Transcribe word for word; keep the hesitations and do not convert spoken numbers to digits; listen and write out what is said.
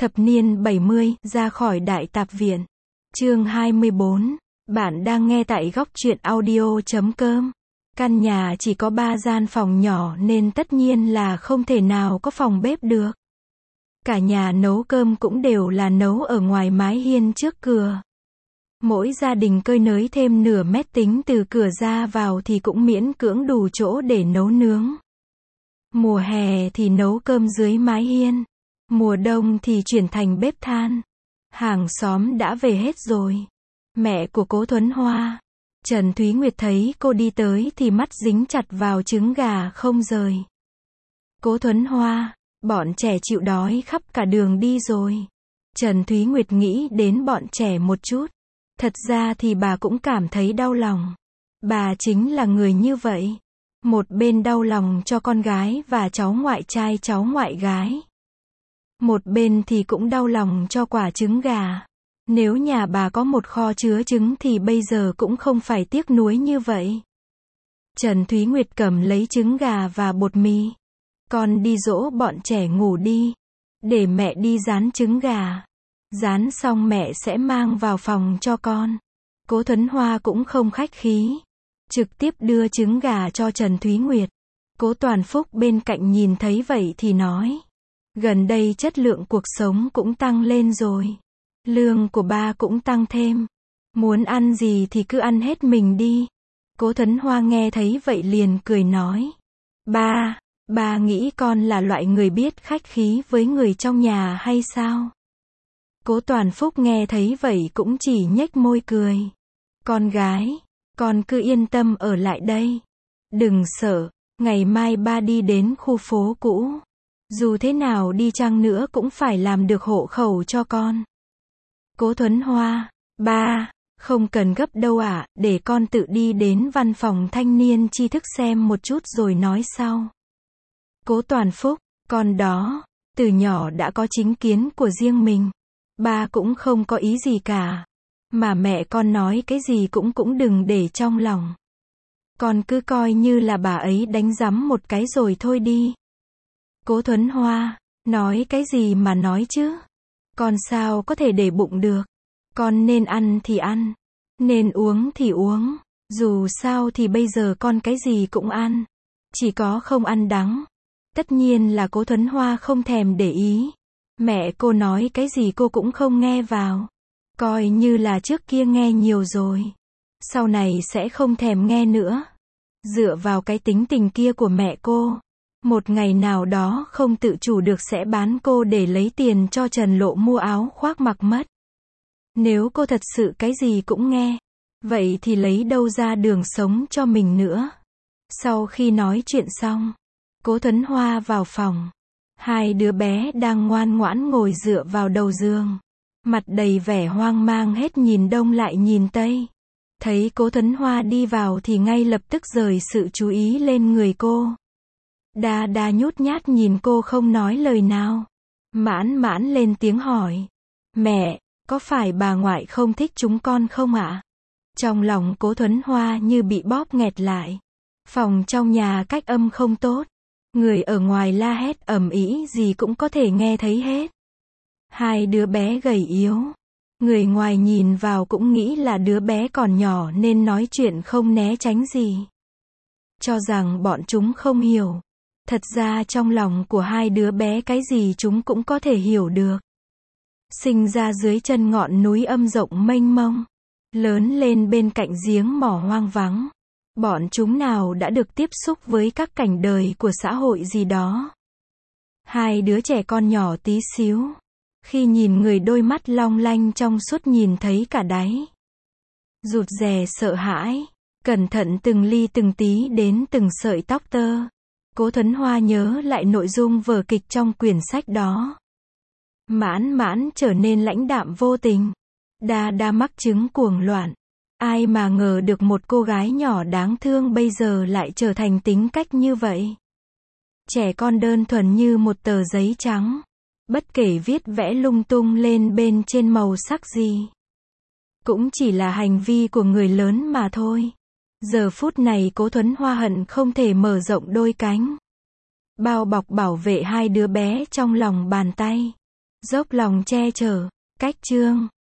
Thập niên bảy mươi, ra khỏi Đại Tạp Viện. Chương hai mươi bốn. Bạn đang nghe tại góc truyện audio chấm com. Căn nhà chỉ có ba gian phòng nhỏ nên tất nhiên là không thể nào có phòng bếp được. Cả nhà nấu cơm cũng đều là nấu ở ngoài mái hiên trước cửa. Mỗi gia đình cơi nới thêm nửa mét tính từ cửa ra vào thì cũng miễn cưỡng đủ chỗ để nấu nướng. Mùa hè thì nấu cơm dưới mái hiên. Mùa đông thì chuyển thành bếp than. Hàng xóm đã về hết rồi. Mẹ của Cố Thuấn Hoa, Trần Thúy Nguyệt thấy cô đi tới thì mắt dính chặt vào trứng gà không rời. Cố Thuấn Hoa, bọn trẻ chịu đói khắp cả đường đi rồi. Trần Thúy Nguyệt nghĩ đến bọn trẻ một chút. Thật ra thì bà cũng cảm thấy đau lòng. Bà chính là người như vậy. Một bên đau lòng cho con gái và cháu ngoại trai cháu ngoại gái. Một bên thì cũng đau lòng cho quả trứng gà. Nếu nhà bà có một kho chứa trứng thì bây giờ cũng không phải tiếc nuối như vậy. Trần Thúy Nguyệt cầm lấy trứng gà và bột mì. Con đi dỗ bọn trẻ ngủ đi. Để mẹ đi rán trứng gà. Rán xong mẹ sẽ mang vào phòng cho con. Cố Thuấn Hoa cũng không khách khí. Trực tiếp đưa trứng gà cho Trần Thúy Nguyệt. Cố Toàn Phúc bên cạnh nhìn thấy vậy thì nói. Gần đây chất lượng cuộc sống cũng tăng lên rồi. Lương của ba cũng tăng thêm. Muốn ăn gì thì cứ ăn hết mình đi. Cố Thuấn Hoa nghe thấy vậy liền cười nói. Ba, ba nghĩ con là loại người biết khách khí với người trong nhà hay sao? Cố Toàn Phúc nghe thấy vậy cũng chỉ nhếch môi cười. Con gái, con cứ yên tâm ở lại đây. Đừng sợ, ngày mai ba đi đến khu phố cũ. Dù thế nào đi chăng nữa cũng phải làm được hộ khẩu cho con. Cố Thuấn Hoa, ba, không cần gấp đâu ạ, để con tự đi đến văn phòng thanh niên tri thức xem một chút rồi nói sau. Cố Toàn Phúc, con đó, từ nhỏ đã có chính kiến của riêng mình. Ba cũng không có ý gì cả. Mà mẹ con nói cái gì cũng cũng đừng để trong lòng. Con cứ coi như là bà ấy đánh giấm một cái rồi thôi đi. Cố Thuấn Hoa, nói cái gì mà nói chứ? Con sao có thể để bụng được? Con nên ăn thì ăn. Nên uống thì uống. Dù sao thì bây giờ con cái gì cũng ăn. Chỉ có không ăn đắng. Tất nhiên là Cố Thuấn Hoa không thèm để ý. Mẹ cô nói cái gì cô cũng không nghe vào. Coi như là trước kia nghe nhiều rồi. Sau này sẽ không thèm nghe nữa. Dựa vào cái tính tình kia của mẹ cô. Một ngày nào đó không tự chủ được sẽ bán cô để lấy tiền cho Trần Lộ mua áo khoác mặc mất. Nếu cô thật sự cái gì cũng nghe, vậy thì lấy đâu ra đường sống cho mình nữa. Sau khi nói chuyện xong, Cố Thuấn Hoa vào phòng. Hai đứa bé đang ngoan ngoãn ngồi dựa vào đầu giường. Mặt đầy vẻ hoang mang hết nhìn đông lại nhìn tây. Thấy Cố Thuấn Hoa đi vào thì ngay lập tức rời sự chú ý lên người cô. Đa đa nhút nhát nhìn cô không nói lời nào. Mãn mãn lên tiếng hỏi. Mẹ, có phải bà ngoại không thích chúng con không ạ? Trong lòng Cố Thuấn Hoa như bị bóp nghẹt lại. Phòng trong nhà cách âm không tốt. Người ở ngoài la hét ầm ĩ gì cũng có thể nghe thấy hết. Hai đứa bé gầy yếu. Người ngoài nhìn vào cũng nghĩ là đứa bé còn nhỏ nên nói chuyện không né tránh gì. Cho rằng bọn chúng không hiểu. Thật ra trong lòng của hai đứa bé cái gì chúng cũng có thể hiểu được. Sinh ra dưới chân ngọn núi âm rộng mênh mông. Lớn lên bên cạnh giếng mỏ hoang vắng. Bọn chúng nào đã được tiếp xúc với các cảnh đời của xã hội gì đó. Hai đứa trẻ con nhỏ tí xíu. Khi nhìn người đôi mắt long lanh trong suốt nhìn thấy cả đáy. Rụt rè sợ hãi. Cẩn thận từng ly từng tí đến từng sợi tóc tơ. Cố Thuấn Hoa nhớ lại nội dung vở kịch trong quyển sách đó. Mãn mãn trở nên lãnh đạm vô tình. Đa đa mắc chứng cuồng loạn. Ai mà ngờ được một cô gái nhỏ đáng thương bây giờ lại trở thành tính cách như vậy. Trẻ con đơn thuần như một tờ giấy trắng. Bất kể viết vẽ lung tung lên bên trên màu sắc gì. Cũng chỉ là hành vi của người lớn mà thôi. Giờ phút này Cố Thuấn Hoa hận không thể mở rộng đôi cánh. Bao bọc bảo vệ hai đứa bé trong lòng bàn tay. dốc lòng che chở. Cách chương